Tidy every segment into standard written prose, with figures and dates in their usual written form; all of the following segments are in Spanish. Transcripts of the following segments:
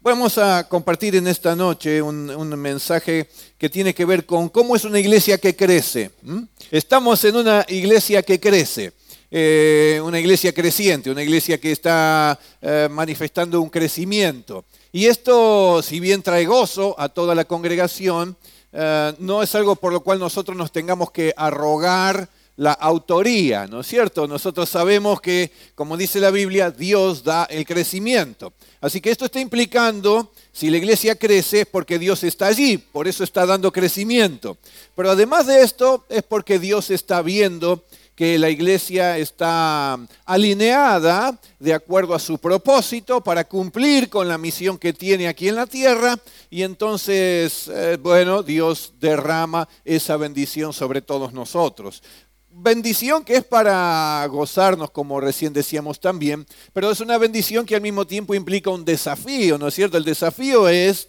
Vamos a compartir en esta noche un mensaje que tiene que ver con cómo es una iglesia que crece. Estamos en una iglesia que crece, una iglesia creciente, una iglesia que está manifestando un crecimiento. Y esto, si bien trae gozo a toda la congregación, no es algo por lo cual nosotros nos tengamos que arrogar la autoría, ¿no es cierto? Nosotros sabemos que, como dice la Biblia, Dios da el crecimiento. Así que esto está implicando, si la iglesia crece, es porque Dios está allí, por eso está dando crecimiento. Pero además de esto, es porque Dios está viendo que la iglesia está alineada de acuerdo a su propósito para cumplir con la misión que tiene aquí en la tierra, y entonces, Dios derrama esa bendición sobre todos nosotros. Bendición que es para gozarnos, como recién decíamos también, pero es una bendición que al mismo tiempo implica un desafío, ¿no es cierto? El desafío es,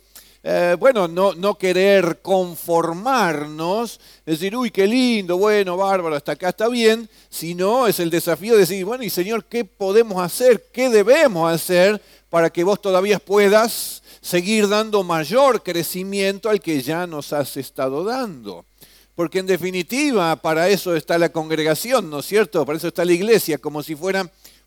no querer conformarnos, decir, uy, qué lindo, bueno, bárbaro, hasta acá está bien, sino es el desafío de decir, bueno, y Señor, ¿qué podemos hacer? ¿Qué debemos hacer para que vos todavía puedas seguir dando mayor crecimiento al que ya nos has estado dando? Porque en definitiva, para eso está la congregación, ¿no es cierto? Para eso está la iglesia, como si fuera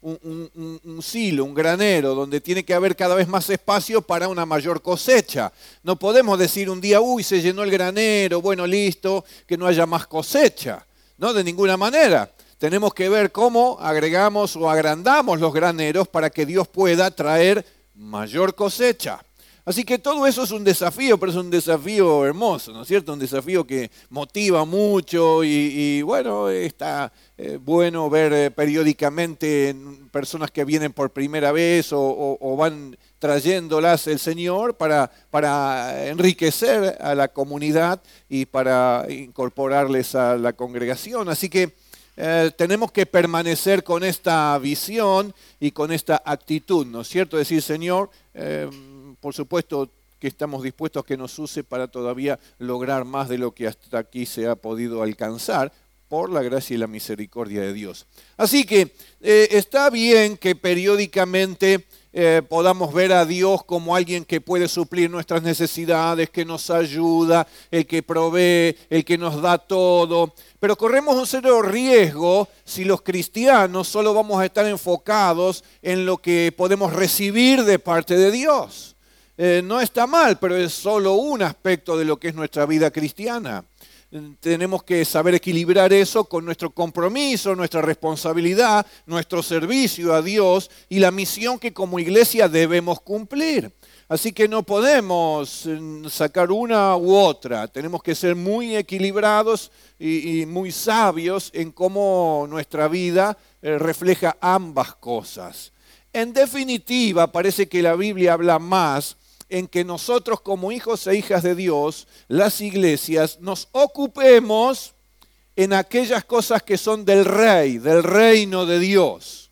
un silo, un granero, donde tiene que haber cada vez más espacio para una mayor cosecha. No podemos decir un día, uy, se llenó el granero, bueno, listo, que no haya más cosecha. No, de ninguna manera. Tenemos que ver cómo agregamos o agrandamos los graneros para que Dios pueda traer mayor cosecha. Así que todo eso es un desafío, pero es un desafío hermoso, ¿no es cierto? Un desafío que motiva mucho y está bueno ver periódicamente personas que vienen por primera vez o van trayéndolas el Señor para enriquecer a la comunidad y para incorporarles a la congregación. Así que tenemos que permanecer con esta visión y con esta actitud, ¿no es cierto? Decir, Señor, por supuesto que estamos dispuestos a que nos use para todavía lograr más de lo que hasta aquí se ha podido alcanzar por la gracia y la misericordia de Dios. Así que está bien que periódicamente podamos ver a Dios como alguien que puede suplir nuestras necesidades, que nos ayuda, el que provee, el que nos da todo. Pero corremos un serio riesgo si los cristianos solo vamos a estar enfocados en lo que podemos recibir de parte de Dios. No está mal, pero es solo un aspecto de lo que es nuestra vida cristiana. Tenemos que saber equilibrar eso con nuestro compromiso, nuestra responsabilidad, nuestro servicio a Dios y la misión que como iglesia debemos cumplir. Así que no podemos sacar una u otra, tenemos que ser muy equilibrados y muy sabios en cómo nuestra vida refleja ambas cosas. En definitiva, parece que la Biblia habla más en que nosotros como hijos e hijas de Dios, las iglesias, nos ocupemos en aquellas cosas que son del Rey, del reino de Dios.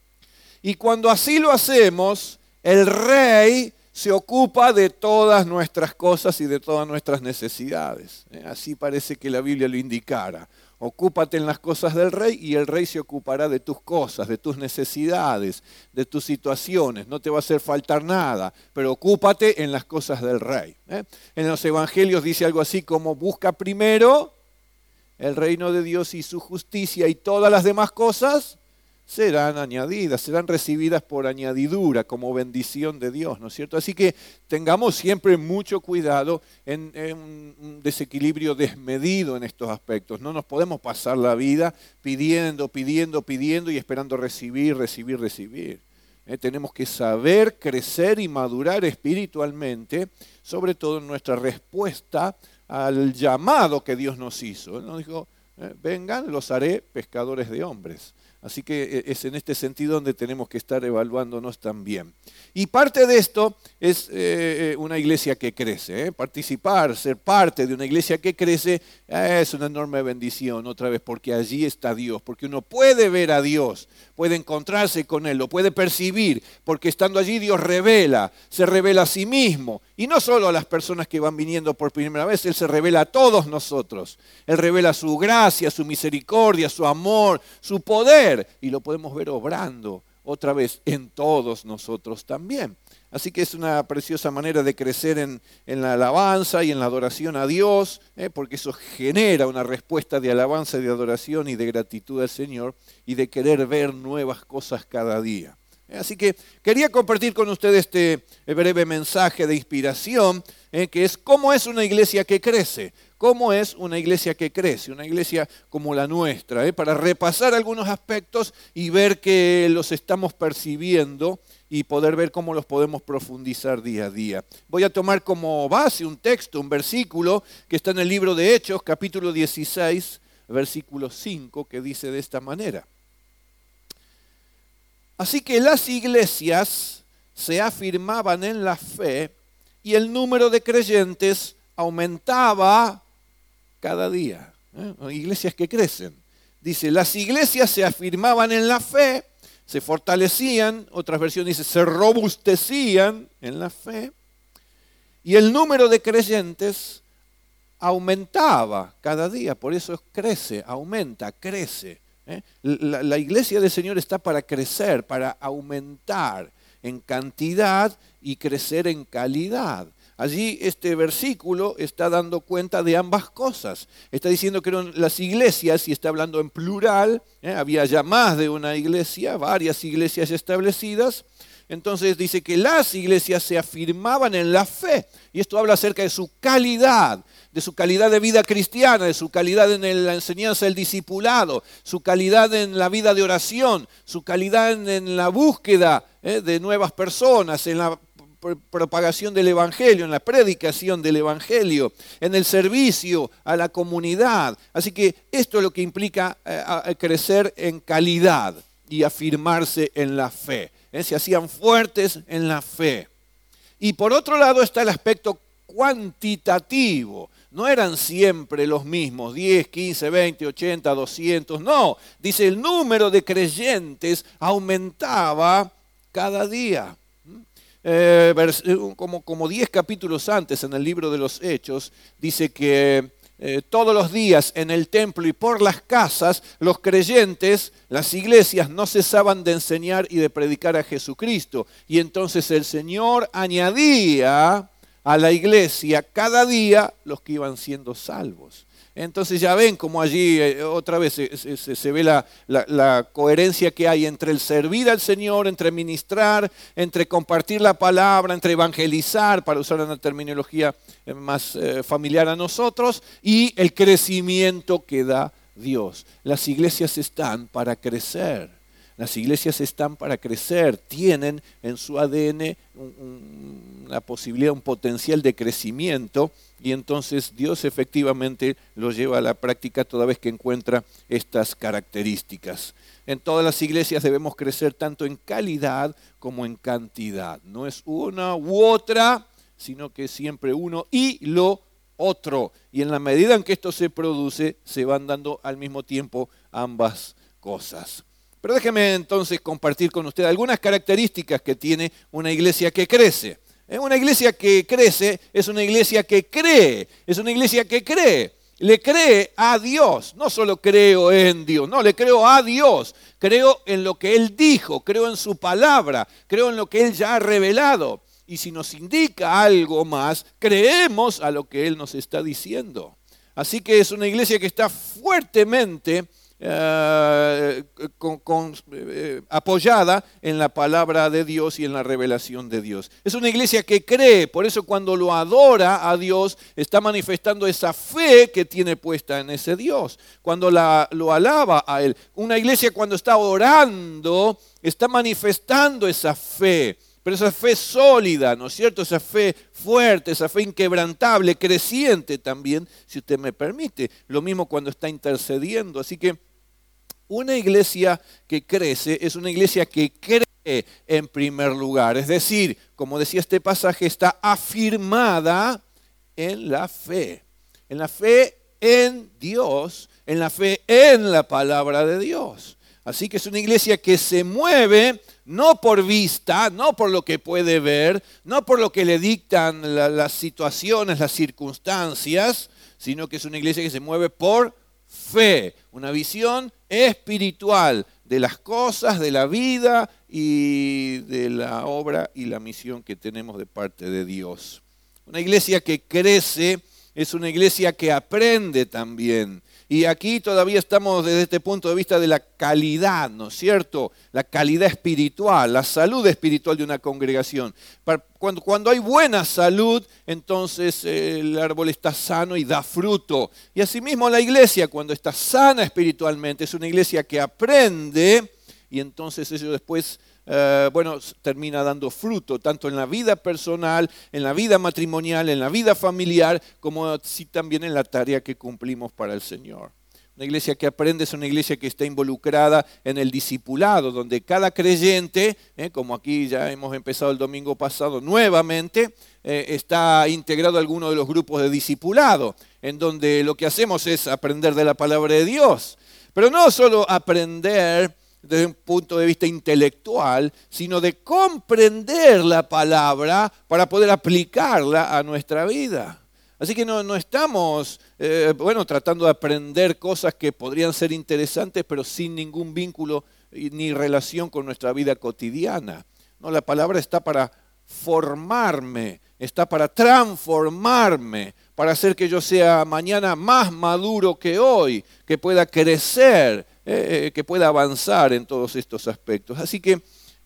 Y cuando así lo hacemos, el Rey se ocupa de todas nuestras cosas y de todas nuestras necesidades. Así parece que la Biblia lo indicara. Ocúpate en las cosas del Rey y el Rey se ocupará de tus cosas, de tus necesidades, de tus situaciones. No te va a hacer faltar nada, pero ocúpate en las cosas del Rey. En los evangelios dice algo así como busca primero el reino de Dios y su justicia y todas las demás cosas serán añadidas, serán recibidas por añadidura como bendición de Dios, ¿no es cierto? Así que tengamos siempre mucho cuidado en un desequilibrio desmedido en estos aspectos. No nos podemos pasar la vida pidiendo y esperando recibir. Tenemos que saber crecer y madurar espiritualmente, sobre todo en nuestra respuesta al llamado que Dios nos hizo. Él nos dijo, vengan, los haré pescadores de hombres. Así que es en este sentido donde tenemos que estar evaluándonos también. Y parte de esto es una iglesia que crece. Participar, ser parte de una iglesia que crece es una enorme bendición, otra vez, porque allí está Dios, porque uno puede ver a Dios, puede encontrarse con Él, lo puede percibir, porque estando allí Dios se revela a sí mismo. Y no solo a las personas que van viniendo por primera vez, Él se revela a todos nosotros. Él revela su gracia, su misericordia, su amor, su poder. Y lo podemos ver obrando otra vez en todos nosotros también. Así que es una preciosa manera de crecer en la alabanza y en la adoración a Dios, porque eso genera una respuesta de alabanza, de adoración y de gratitud al Señor y de querer ver nuevas cosas cada día. Así que quería compartir con ustedes este breve mensaje de inspiración, que es cómo es una iglesia que crece. ¿Cómo es una iglesia que crece? Una iglesia como la nuestra, para repasar algunos aspectos y ver que los estamos percibiendo y poder ver cómo los podemos profundizar día a día. Voy a tomar como base un texto, un versículo que está en el libro de Hechos, capítulo 16, versículo 5, que dice de esta manera. Así que las iglesias se afirmaban en la fe y el número de creyentes aumentaba cada día. Iglesias que crecen. Dice, las iglesias se afirmaban en la fe, se fortalecían, otras versiones dicen, se robustecían en la fe, y el número de creyentes aumentaba cada día, por eso crece, aumenta, crece. La iglesia del Señor está para crecer, para aumentar en cantidad y crecer en calidad. Allí este versículo está dando cuenta de ambas cosas. Está diciendo que eran las iglesias, y está hablando en plural, había ya más de una iglesia, varias iglesias establecidas. Entonces dice que las iglesias se afirmaban en la fe, y esto habla acerca de su calidad de vida cristiana, de su calidad en la enseñanza del discipulado, su calidad en la vida de oración, su calidad en la búsqueda de nuevas personas, en la propagación del Evangelio, en la predicación del Evangelio, en el servicio a la comunidad. Así que esto es lo que implica crecer en calidad y afirmarse en la fe. Se hacían fuertes en la fe. Y por otro lado está el aspecto cuantitativo. No eran siempre los mismos, 10, 15, 20, 80, 200. No, dice el número de creyentes aumentaba cada día. Como 10 capítulos antes en el libro de los Hechos, dice que todos los días en el templo y por las casas, los creyentes, las iglesias, no cesaban de enseñar y de predicar a Jesucristo. Y entonces el Señor añadía a la iglesia cada día los que iban siendo salvos. Entonces ya ven como allí otra vez se ve la coherencia que hay entre el servir al Señor, entre ministrar, entre compartir la palabra, entre evangelizar, para usar una terminología más familiar a nosotros, y el crecimiento que da Dios. Las iglesias están para crecer. Las iglesias están para crecer, tienen en su ADN una posibilidad, un potencial de crecimiento, y entonces Dios efectivamente lo lleva a la práctica toda vez que encuentra estas características. En todas las iglesias debemos crecer tanto en calidad como en cantidad. No es una u otra, sino que es siempre uno y lo otro. Y en la medida en que esto se produce, se van dando al mismo tiempo ambas cosas. Pero déjeme entonces compartir con usted algunas características que tiene una iglesia que crece. Una iglesia que crece es una iglesia que cree, es una iglesia que cree. Le cree a Dios, no solo creo en Dios, no, le creo a Dios. Creo en lo que Él dijo, creo en su palabra, creo en lo que Él ya ha revelado. Y si nos indica algo más, creemos a lo que Él nos está diciendo. Así que es una iglesia que está fuertemente apoyada en la palabra de Dios y en la revelación de Dios. Es una iglesia que cree, por eso cuando lo adora a Dios está manifestando esa fe que tiene puesta en ese Dios. Cuando lo alaba a Él. Una iglesia cuando está orando está manifestando esa fe. Pero esa fe sólida, ¿no es cierto? Esa fe fuerte, esa fe inquebrantable, creciente también, si usted me permite. Lo mismo cuando está intercediendo. Así que una iglesia que crece es una iglesia que cree en primer lugar. Es decir, como decía este pasaje, está afirmada en la fe. En la fe en Dios, en la fe en la palabra de Dios. Así que es una iglesia que se mueve no por vista, no por lo que puede ver, no por lo que le dictan las situaciones, las circunstancias, sino que es una iglesia que se mueve por fe, una visión espiritual de las cosas, de la vida y de la obra y la misión que tenemos de parte de Dios. Una iglesia que crece es una iglesia que aprende también. Y aquí todavía estamos desde este punto de vista de la calidad, ¿no es cierto? La calidad espiritual, la salud espiritual de una congregación. Cuando hay buena salud, entonces el árbol está sano y da fruto. Y asimismo la iglesia, cuando está sana espiritualmente, es una iglesia que aprende y entonces eso después termina dando fruto, tanto en la vida personal, en la vida matrimonial, en la vida familiar, como así también en la tarea que cumplimos para el Señor. Una iglesia que aprende es una iglesia que está involucrada en el discipulado, donde cada creyente, como aquí ya hemos empezado el domingo pasado nuevamente, está integrado a alguno de los grupos de discipulado, en donde lo que hacemos es aprender de la palabra de Dios. Pero no solo aprender desde un punto de vista intelectual, sino de comprender la palabra para poder aplicarla a nuestra vida. Así que no estamos tratando de aprender cosas que podrían ser interesantes, pero sin ningún vínculo ni relación con nuestra vida cotidiana. No, la palabra está para formarme, está para transformarme, para hacer que yo sea mañana más maduro que hoy, que pueda crecer, que pueda avanzar en todos estos aspectos. Así que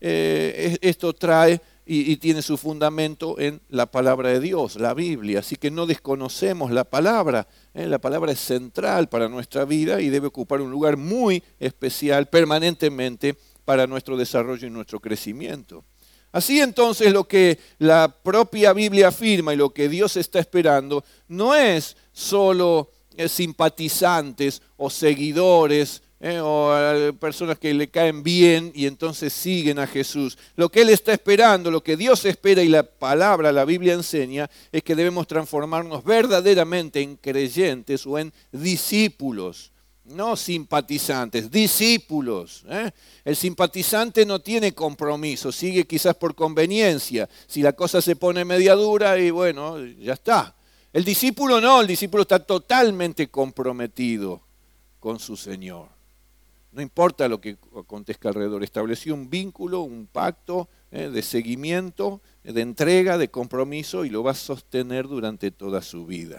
esto trae y tiene su fundamento en la palabra de Dios, la Biblia. Así que no desconocemos la palabra. La palabra es central para nuestra vida y debe ocupar un lugar muy especial permanentemente para nuestro desarrollo y nuestro crecimiento. Así entonces lo que la propia Biblia afirma y lo que Dios está esperando no es solo simpatizantes o seguidores o personas que le caen bien y entonces siguen a Jesús. Lo que Él está esperando, lo que Dios espera y la palabra, la Biblia enseña, es que debemos transformarnos verdaderamente en creyentes o en discípulos. No simpatizantes, discípulos. El simpatizante no tiene compromiso, sigue quizás por conveniencia. Si la cosa se pone media dura y bueno, ya está. El discípulo no, el discípulo está totalmente comprometido con su Señor. No importa lo que acontezca alrededor, estableció un vínculo, un pacto de seguimiento, de entrega, de compromiso y lo va a sostener durante toda su vida.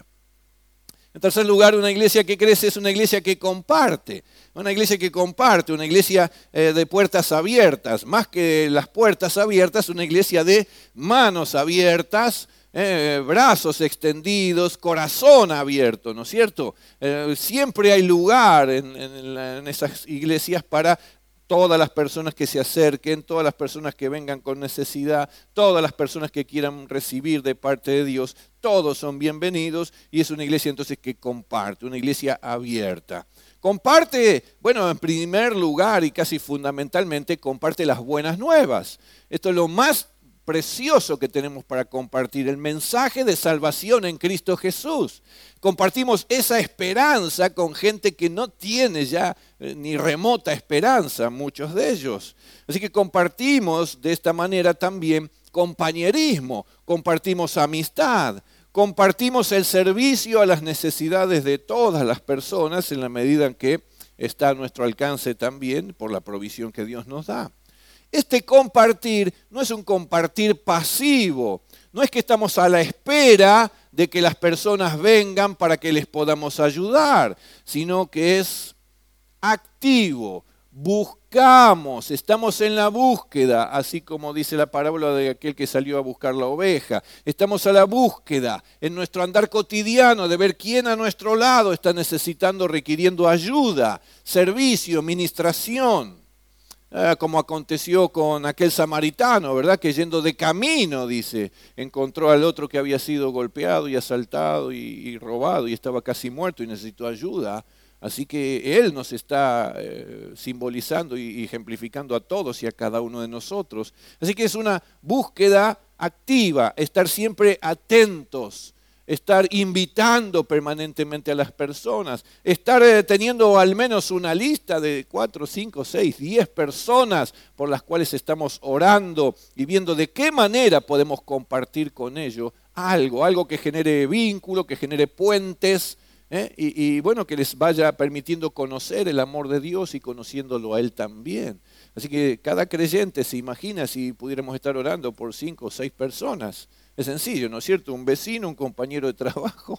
En tercer lugar, una iglesia que crece es una iglesia que comparte. Una iglesia que comparte, una iglesia de puertas abiertas. Más que las puertas abiertas, una iglesia de manos abiertas, brazos extendidos, corazón abierto, ¿no es cierto? Siempre hay lugar en esas iglesias para todas las personas que se acerquen, todas las personas que vengan con necesidad, todas las personas que quieran recibir de parte de Dios, todos son bienvenidos y es una iglesia entonces que comparte, una iglesia abierta. Comparte, en primer lugar y casi fundamentalmente, comparte las buenas nuevas. Esto es lo más precioso que tenemos para compartir, el mensaje de salvación en Cristo Jesús. Compartimos esa esperanza con gente que no tiene ya ni remota esperanza, muchos de ellos. Así que compartimos de esta manera también compañerismo, compartimos amistad, compartimos el servicio a las necesidades de todas las personas en la medida en que está a nuestro alcance también por la provisión que Dios nos da. Este compartir no es un compartir pasivo, no es que estamos a la espera de que las personas vengan para que les podamos ayudar, sino que es activo, buscamos, estamos en la búsqueda, así como dice la parábola de aquel que salió a buscar la oveja. Estamos a la búsqueda en nuestro andar cotidiano de ver quién a nuestro lado está necesitando, requiriendo ayuda, servicio, ministración. Como aconteció con aquel samaritano, ¿verdad? Que yendo de camino, dice, encontró al otro que había sido golpeado y asaltado y robado y estaba casi muerto y necesitó ayuda. Así que Él nos está simbolizando y ejemplificando a todos y a cada uno de nosotros. Así que es una búsqueda activa, estar siempre atentos, estar invitando permanentemente a las personas, estar teniendo al menos una lista de 4, 5, 6, 10 personas por las cuales estamos orando y viendo de qué manera podemos compartir con ellos algo que genere vínculo, que genere puentes, y que les vaya permitiendo conocer el amor de Dios y conociéndolo a Él también. Así que cada creyente se imagina si pudiéramos estar orando por 5 o 6 personas. Es sencillo, ¿no es cierto? Un vecino, un compañero de trabajo,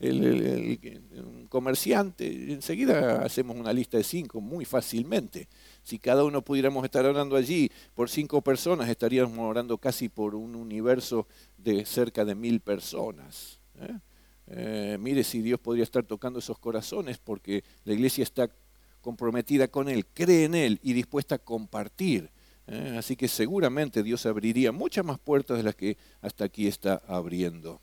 un comerciante. Enseguida hacemos una lista de 5 muy fácilmente. Si cada uno pudiéramos estar orando allí por 5 personas, estaríamos orando casi por un universo de cerca de 1000 personas. Mire si Dios podría estar tocando esos corazones, porque la iglesia está comprometida con Él, cree en Él y dispuesta a compartir. Así que seguramente Dios abriría muchas más puertas de las que hasta aquí está abriendo.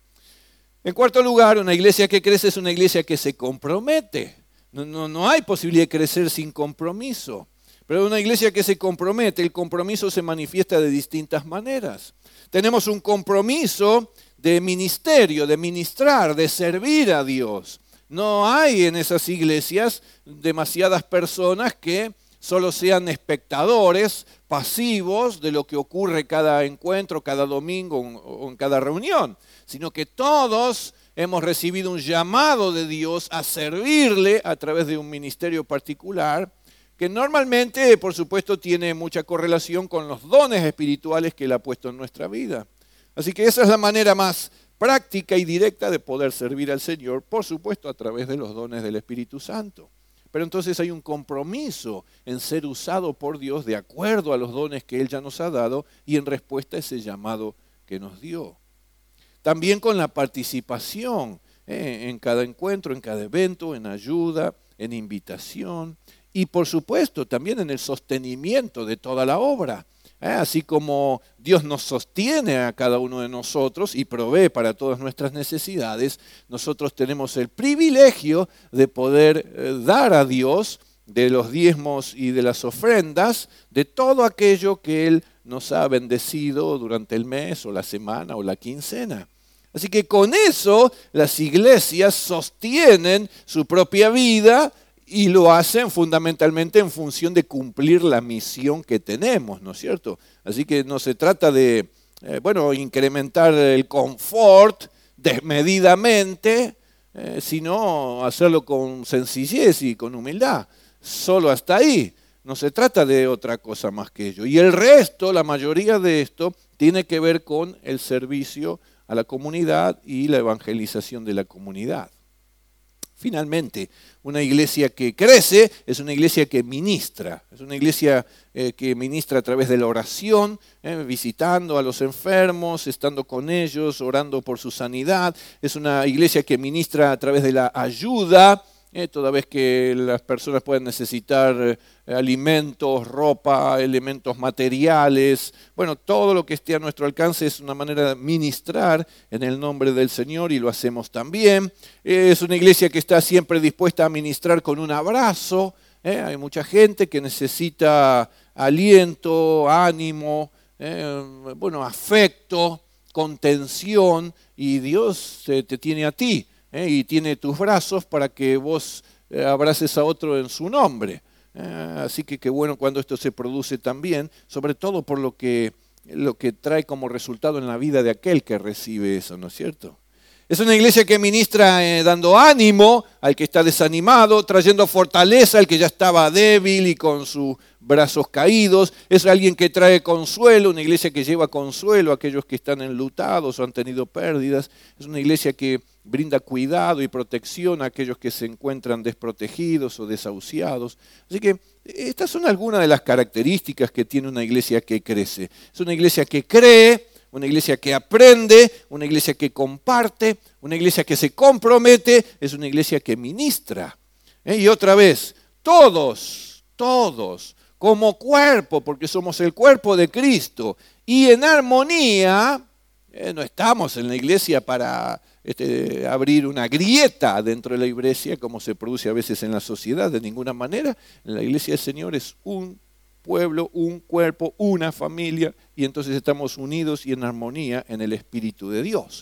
En cuarto lugar, una iglesia que crece es una iglesia que se compromete. No hay posibilidad de crecer sin compromiso. Pero una iglesia que se compromete, el compromiso se manifiesta de distintas maneras. Tenemos un compromiso de ministerio, de ministrar, de servir a Dios. No hay en esas iglesias demasiadas personas que solo sean espectadores pasivos de lo que ocurre cada encuentro, cada domingo o en cada reunión, sino que todos hemos recibido un llamado de Dios a servirle a través de un ministerio particular, que normalmente, por supuesto, tiene mucha correlación con los dones espirituales que Él ha puesto en nuestra vida. Así que esa es la manera más práctica y directa de poder servir al Señor, por supuesto, a través de los dones del Espíritu Santo. Pero entonces hay un compromiso en ser usado por Dios de acuerdo a los dones que Él ya nos ha dado y en respuesta a ese llamado que nos dio. También con la participación en cada encuentro, en cada evento, en ayuda, en invitación y por supuesto también en el sostenimiento de toda la obra. Así como Dios nos sostiene a cada uno de nosotros y provee para todas nuestras necesidades, nosotros tenemos el privilegio de poder dar a Dios de los diezmos y de las ofrendas, de todo aquello que Él nos ha bendecido durante el mes o la semana o la quincena. Así que con eso las iglesias sostienen su propia vida y lo hacen fundamentalmente en función de cumplir la misión que tenemos, ¿no es cierto? Así que no se trata de, incrementar el confort desmedidamente, sino hacerlo con sencillez y con humildad. Solo hasta ahí. No se trata de otra cosa más que ello. Y el resto, la mayoría de esto, tiene que ver con el servicio a la comunidad y la evangelización de la comunidad. Finalmente, una iglesia que crece es una iglesia que ministra. Es una iglesia que ministra a través de la oración, visitando a los enfermos, estando con ellos, orando por su sanidad. Es una iglesia que ministra a través de la ayuda, toda vez que las personas pueden necesitar alimentos, ropa, elementos materiales. Bueno, todo lo que esté a nuestro alcance es una manera de ministrar en el nombre del Señor y lo hacemos también. Es una iglesia que está siempre dispuesta a ministrar con un abrazo. Hay mucha gente que necesita aliento, ánimo, afecto, contención, y Dios te tiene a ti. Y tiene tus brazos para que vos abraces a otro en su nombre. Así que qué bueno cuando esto se produce también, sobre todo por lo que trae como resultado en la vida de aquel que recibe eso, ¿no es cierto? Es una iglesia que ministra dando ánimo al que está desanimado, trayendo fortaleza al que ya estaba débil y con sus brazos caídos. Es alguien que trae consuelo, una iglesia que lleva consuelo a aquellos que están enlutados o han tenido pérdidas. Es una iglesia que brinda cuidado y protección a aquellos que se encuentran desprotegidos o desahuciados. Así que estas son algunas de las características que tiene una iglesia que crece. Es una iglesia que cree, una iglesia que aprende, una iglesia que comparte, una iglesia que se compromete, es una iglesia que ministra. Y otra vez, todos, como cuerpo, porque somos el cuerpo de Cristo, y en armonía, no estamos en la iglesia para abrir una grieta dentro de la iglesia, como se produce a veces en la sociedad, de ninguna manera. En la iglesia del Señor es un pueblo, un cuerpo, una familia, y entonces estamos unidos y en armonía en el Espíritu de Dios.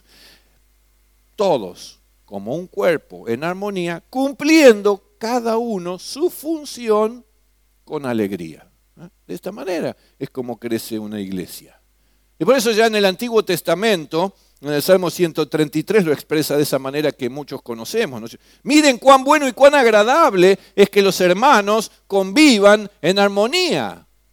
Todos, como un cuerpo, en armonía, cumpliendo cada uno su función con alegría. De esta manera es como crece una iglesia. Y por eso ya en el Antiguo Testamento, en el Salmo 133 lo expresa de esa manera que muchos conocemos, ¿no? Miren cuán bueno y cuán agradable es que los hermanos convivan en armonía.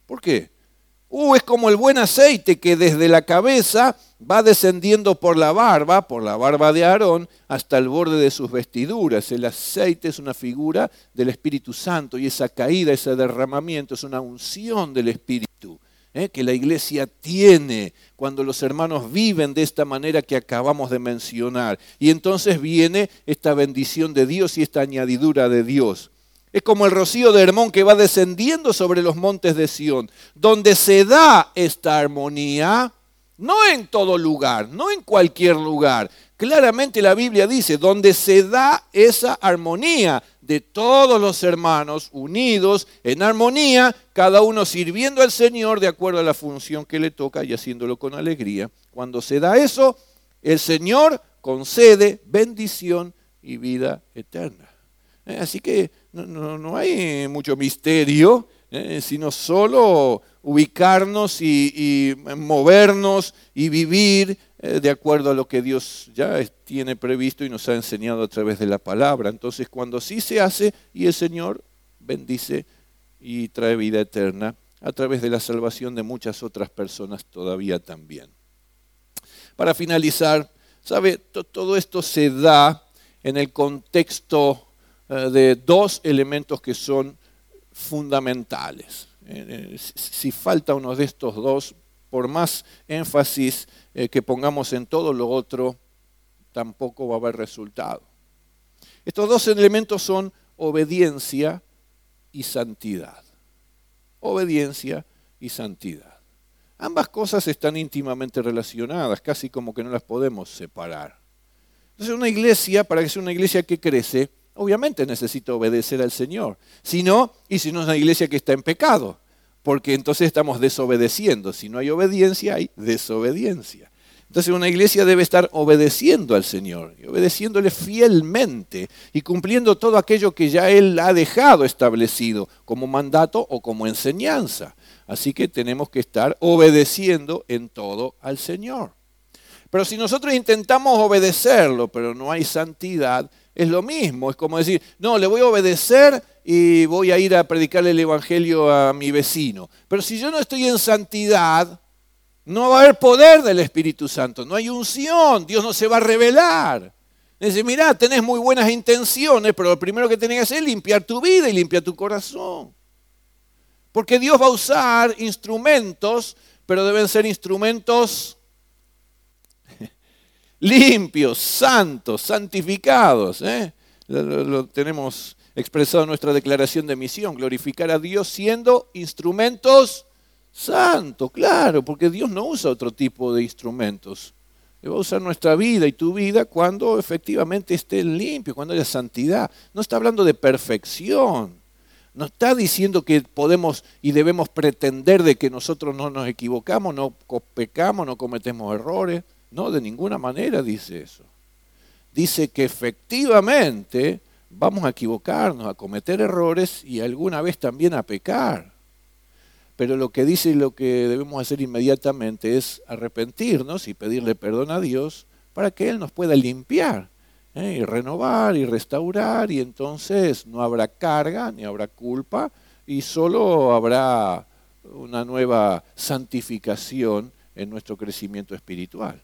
¿Por qué? Es como el buen aceite que desde la cabeza va descendiendo por la barba de Aarón, hasta el borde de sus vestiduras. El aceite es una figura del Espíritu Santo y esa caída, ese derramamiento es una unción del Espíritu que la iglesia tiene cuando los hermanos viven de esta manera que acabamos de mencionar. Y entonces viene esta bendición de Dios y esta añadidura de Dios. Es como el rocío de Hermón que va descendiendo sobre los montes de Sión, donde se da esta armonía, no en todo lugar, no en cualquier lugar. Claramente la Biblia dice, donde se da esa armonía de todos los hermanos unidos en armonía, cada uno sirviendo al Señor de acuerdo a la función que le toca y haciéndolo con alegría. Cuando se da eso, el Señor concede bendición y vida eterna. Así que no hay mucho misterio, sino solo ubicarnos y movernos y vivir de acuerdo a lo que Dios ya tiene previsto y nos ha enseñado a través de la palabra. Entonces, cuando sí se hace y el Señor bendice y trae vida eterna a través de la salvación de muchas otras personas todavía también. Para finalizar, ¿sabe? Todo esto se da en el contexto de dos elementos que son fundamentales. Si falta uno de estos dos, por más énfasis que pongamos en todo lo otro, tampoco va a haber resultado. Estos dos elementos son obediencia y santidad. Obediencia y santidad. Ambas cosas están íntimamente relacionadas, casi como que no las podemos separar. Entonces una iglesia, para que sea una iglesia que crece, obviamente necesita obedecer al Señor. Si no es una iglesia que está en pecado, porque entonces estamos desobedeciendo. Si no hay obediencia, hay desobediencia. Entonces una iglesia debe estar obedeciendo al Señor, y obedeciéndole fielmente y cumpliendo todo aquello que ya Él ha dejado establecido como mandato o como enseñanza. Así que tenemos que estar obedeciendo en todo al Señor. Pero si nosotros intentamos obedecerlo, pero no hay santidad, es lo mismo. Es como decir, no, le voy a obedecer y voy a ir a predicarle el evangelio a mi vecino. Pero si yo no estoy en santidad, no va a haber poder del Espíritu Santo, no hay unción, Dios no se va a revelar. Dice, mirá, tenés muy buenas intenciones, pero lo primero que tenés que hacer es limpiar tu vida y limpiar tu corazón. Porque Dios va a usar instrumentos, pero deben ser instrumentos limpios, santos, santificados. Lo tenemos expresado en nuestra declaración de misión, glorificar a Dios siendo instrumentos santos, claro, porque Dios no usa otro tipo de instrumentos. Él va a usar nuestra vida y tu vida cuando efectivamente esté limpio, cuando haya santidad. No está hablando de perfección. No está diciendo que podemos y debemos pretender de que nosotros no nos equivocamos, no pecamos, no cometemos errores. No, de ninguna manera dice eso. Dice que efectivamente vamos a equivocarnos, a cometer errores y alguna vez también a pecar. Pero lo que dice y lo que debemos hacer inmediatamente es arrepentirnos y pedirle perdón a Dios para que Él nos pueda limpiar y renovar y restaurar, y entonces no habrá carga ni habrá culpa y solo habrá una nueva santificación en nuestro crecimiento espiritual.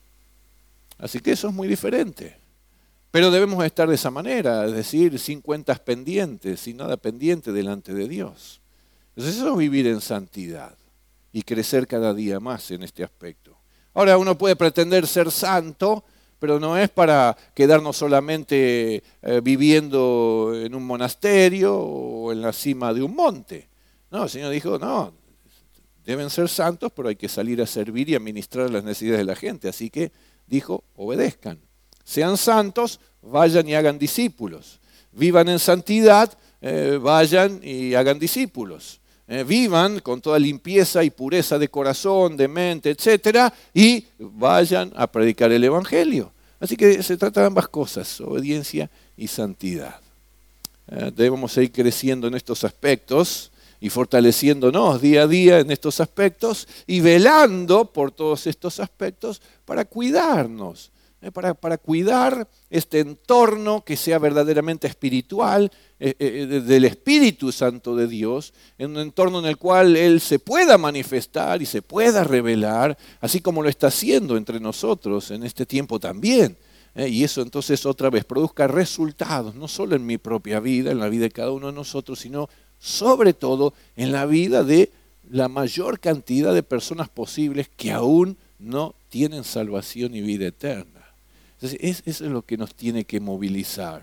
Así que eso es muy diferente. Pero debemos estar de esa manera, es decir, sin cuentas pendientes, sin nada pendiente delante de Dios. Entonces eso es vivir en santidad y crecer cada día más en este aspecto. Ahora uno puede pretender ser santo, pero no es para quedarnos solamente viviendo en un monasterio o en la cima de un monte. No, el Señor dijo, no, deben ser santos, pero hay que salir a servir y a ministrar las necesidades de la gente. Así que dijo, obedezcan. Sean santos, vayan y hagan discípulos. Vivan en santidad, vayan y hagan discípulos. Vivan con toda limpieza y pureza de corazón, de mente, etcétera, y vayan a predicar el evangelio. Así que se trata de ambas cosas, obediencia y santidad. Debemos seguir creciendo en estos aspectos y fortaleciéndonos día a día en estos aspectos y velando por todos estos aspectos para cuidarnos para cuidar este entorno que sea verdaderamente espiritual, del Espíritu Santo de Dios, en un entorno en el cual Él se pueda manifestar y se pueda revelar, así como lo está haciendo entre nosotros en este tiempo también. Y eso entonces otra vez produzca resultados, no solo en mi propia vida, en la vida de cada uno de nosotros, sino sobre todo en la vida de la mayor cantidad de personas posibles que aún no tienen salvación y vida eterna. Entonces, eso es lo que nos tiene que movilizar.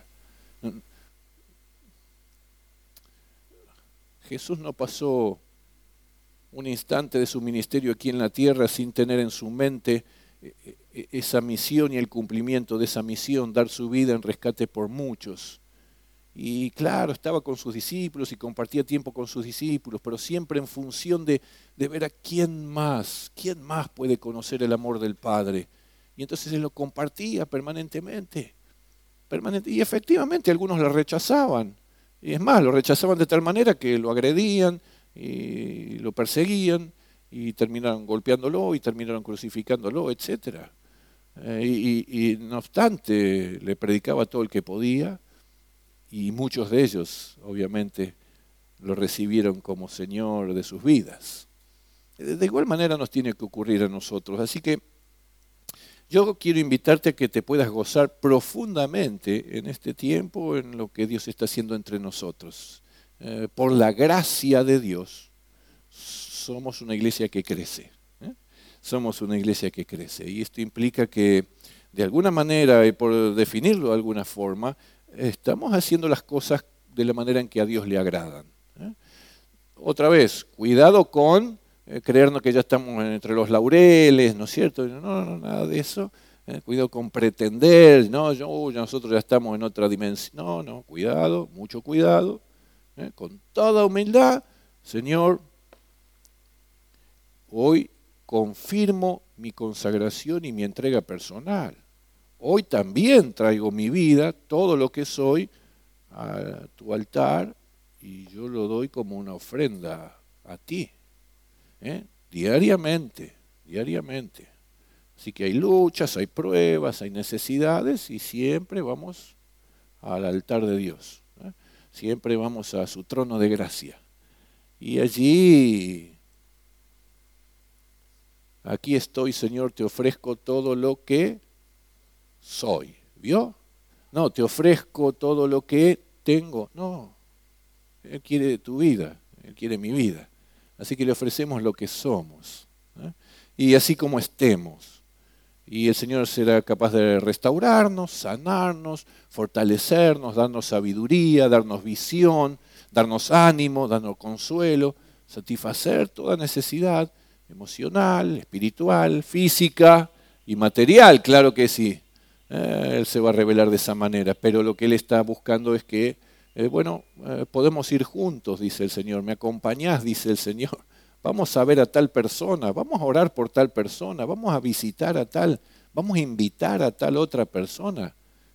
Jesús no pasó un instante de su ministerio aquí en la tierra sin tener en su mente esa misión y el cumplimiento de esa misión, dar su vida en rescate por muchos. Y claro, estaba con sus discípulos y compartía tiempo con sus discípulos, pero siempre en función de ver a quién más puede conocer el amor del Padre. Y entonces Él lo compartía permanentemente. Y efectivamente algunos lo rechazaban. Y es más, lo rechazaban de tal manera que lo agredían y lo perseguían y terminaron golpeándolo y terminaron crucificándolo, etc. Y no obstante, le predicaba todo el que podía y muchos de ellos, obviamente, lo recibieron como Señor de sus vidas. De igual manera nos tiene que ocurrir a nosotros. Así que yo quiero invitarte a que te puedas gozar profundamente en este tiempo, en lo que Dios está haciendo entre nosotros. Por la gracia de Dios, somos una iglesia que crece. Somos una iglesia que crece. Y esto implica que, de alguna manera, y por definirlo de alguna forma, estamos haciendo las cosas de la manera en que a Dios le agradan. Otra vez, cuidado con creernos que ya estamos entre los laureles, ¿no es cierto? No, nada de eso. Cuidado con pretender, nosotros ya estamos en otra dimensión. No, cuidado, mucho cuidado. Con toda humildad, Señor, hoy confirmo mi consagración y mi entrega personal. Hoy también traigo mi vida, todo lo que soy, a tu altar y yo lo doy como una ofrenda a ti. Diariamente. Así que hay luchas, hay pruebas, hay necesidades y siempre vamos al altar de Dios. Siempre vamos a su trono de gracia. Y allí, aquí estoy, Señor, te ofrezco todo lo que soy. ¿Vio? No, te ofrezco todo lo que tengo. No, Él quiere tu vida, Él quiere mi vida. Así que le ofrecemos lo que somos, y así como estemos. Y el Señor será capaz de restaurarnos, sanarnos, fortalecernos, darnos sabiduría, darnos visión, darnos ánimo, darnos consuelo, satisfacer toda necesidad emocional, espiritual, física y material, claro que sí. Él se va a revelar de esa manera, pero lo que Él está buscando es que podemos ir juntos, dice el Señor. ¿Me acompañás?, dice el Señor. Vamos a ver a tal persona, vamos a orar por tal persona, vamos a visitar a tal, vamos a invitar a tal otra persona.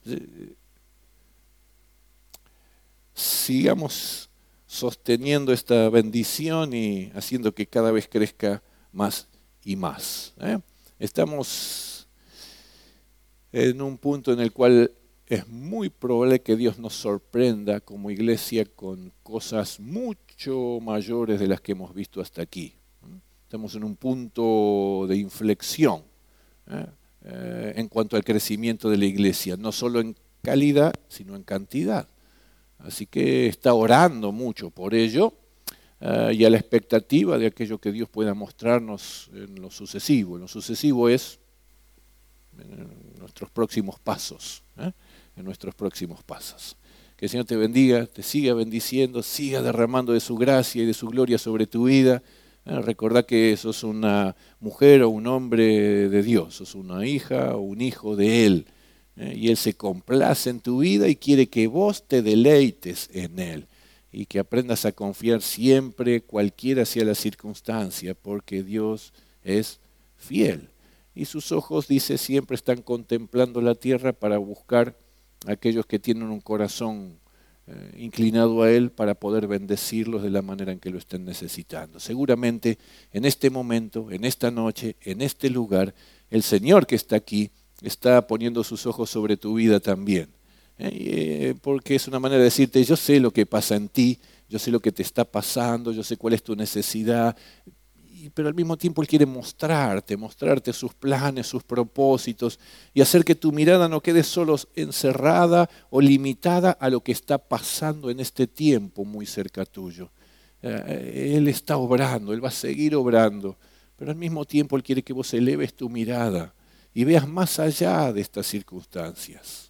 Sigamos sosteniendo esta bendición y haciendo que cada vez crezca más y más. Estamos en un punto en el cual es muy probable que Dios nos sorprenda como iglesia con cosas mucho mayores de las que hemos visto hasta aquí. Estamos en un punto de inflexión en cuanto al crecimiento de la iglesia, no solo en calidad, sino en cantidad. Así que está orando mucho por ello y a la expectativa de aquello que Dios pueda mostrarnos en lo sucesivo. En lo sucesivo es nuestros próximos pasos. En nuestros próximos pasos. Que el Señor te bendiga, te siga bendiciendo, siga derramando de su gracia y de su gloria sobre tu vida. Recordá que sos una mujer o un hombre de Dios, sos una hija o un hijo de Él. Y Él se complace en tu vida y quiere que vos te deleites en Él. Y que aprendas a confiar siempre, cualquiera sea la circunstancia, porque Dios es fiel. Y sus ojos, dice, siempre están contemplando la tierra para buscar a aquellos que tienen un corazón inclinado a Él para poder bendecirlos de la manera en que lo estén necesitando. Seguramente en este momento, en esta noche, en este lugar, el Señor que está aquí está poniendo sus ojos sobre tu vida también. Porque es una manera de decirte, yo sé lo que pasa en ti, yo sé lo que te está pasando, yo sé cuál es tu necesidad, pero al mismo tiempo Él quiere mostrarte sus planes, sus propósitos, y hacer que tu mirada no quede solo encerrada o limitada a lo que está pasando en este tiempo muy cerca tuyo. Él está obrando, Él va a seguir obrando, pero al mismo tiempo Él quiere que vos eleves tu mirada y veas más allá de estas circunstancias.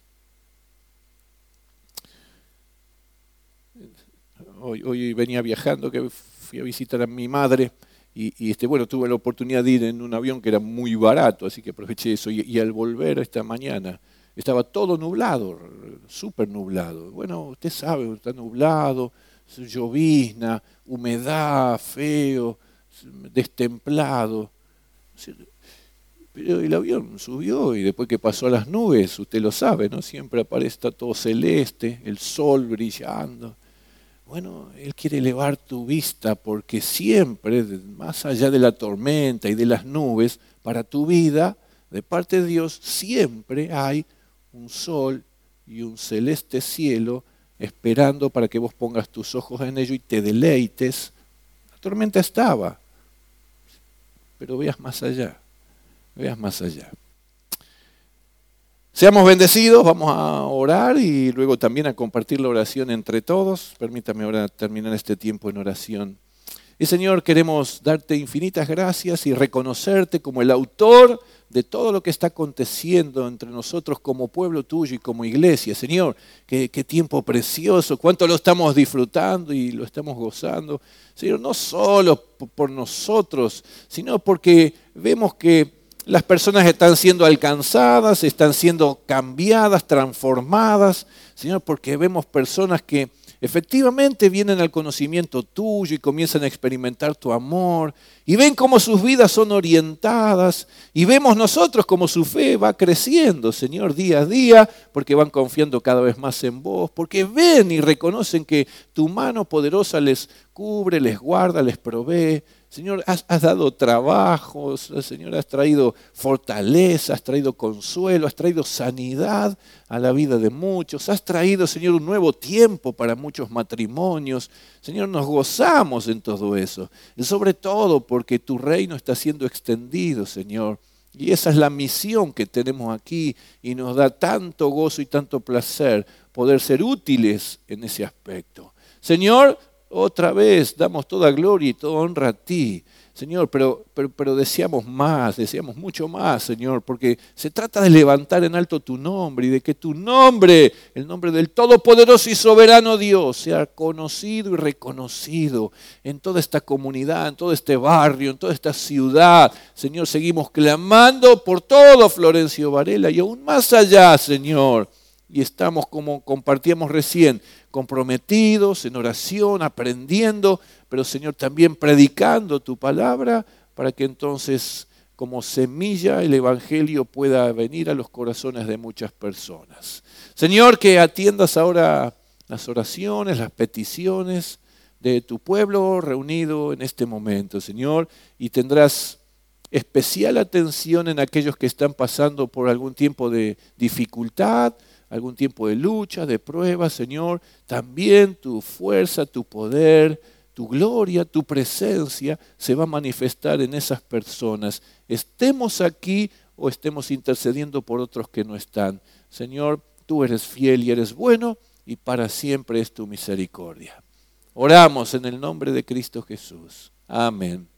Hoy venía viajando, que fui a visitar a mi madre y bueno, tuve la oportunidad de ir en un avión que era muy barato, así que aproveché eso. Y al volver esta mañana estaba todo nublado, súper nublado. Bueno, usted sabe, está nublado, llovizna, humedad, feo, destemplado. Pero el avión subió y después que pasó a las nubes, usted lo sabe, ¿no? Siempre aparece, está todo celeste, el sol brillando. Bueno, Él quiere elevar tu vista porque siempre, más allá de la tormenta y de las nubes, para tu vida, de parte de Dios, siempre hay un sol y un celeste cielo esperando para que vos pongas tus ojos en ello y te deleites. La tormenta estaba, pero veas más allá, veas más allá. Seamos bendecidos, vamos a orar y luego también a compartir la oración entre todos. Permítame ahora terminar este tiempo en oración. Y Señor, queremos darte infinitas gracias y reconocerte como el autor de todo lo que está aconteciendo entre nosotros como pueblo tuyo y como iglesia. Señor, qué tiempo precioso, cuánto lo estamos disfrutando y lo estamos gozando. Señor, no solo por nosotros, sino porque vemos que las personas están siendo alcanzadas, están siendo cambiadas, transformadas. Señor, porque vemos personas que efectivamente vienen al conocimiento tuyo y comienzan a experimentar tu amor. Y ven cómo sus vidas son orientadas. Y vemos nosotros cómo su fe va creciendo, Señor, día a día, porque van confiando cada vez más en vos. Porque ven y reconocen que tu mano poderosa les cubre, les guarda, les provee. Señor, has dado trabajos, Señor, has traído fortaleza, has traído consuelo, has traído sanidad a la vida de muchos, has traído, Señor, un nuevo tiempo para muchos matrimonios. Señor, nos gozamos en todo eso, y sobre todo porque tu reino está siendo extendido, Señor. Y esa es la misión que tenemos aquí y nos da tanto gozo y tanto placer poder ser útiles en ese aspecto. Señor, otra vez damos toda gloria y toda honra a ti, Señor, pero deseamos más, deseamos mucho más, Señor, porque se trata de levantar en alto tu nombre y de que tu nombre, el nombre del Todopoderoso y Soberano Dios, sea conocido y reconocido en toda esta comunidad, en todo este barrio, en toda esta ciudad. Señor, seguimos clamando por todo Florencio Varela y aún más allá, Señor. Y estamos, como compartíamos recién, comprometidos en oración, aprendiendo, pero Señor, también predicando tu palabra para que entonces como semilla el Evangelio pueda venir a los corazones de muchas personas. Señor, que atiendas ahora las oraciones, las peticiones de tu pueblo reunido en este momento, Señor, y tendrás especial atención en aquellos que están pasando por algún tiempo de dificultad, algún tiempo de lucha, de prueba, Señor. También tu fuerza, tu poder, tu gloria, tu presencia se va a manifestar en esas personas. Estemos aquí o estemos intercediendo por otros que no están. Señor, tú eres fiel y eres bueno y para siempre es tu misericordia. Oramos en el nombre de Cristo Jesús. Amén.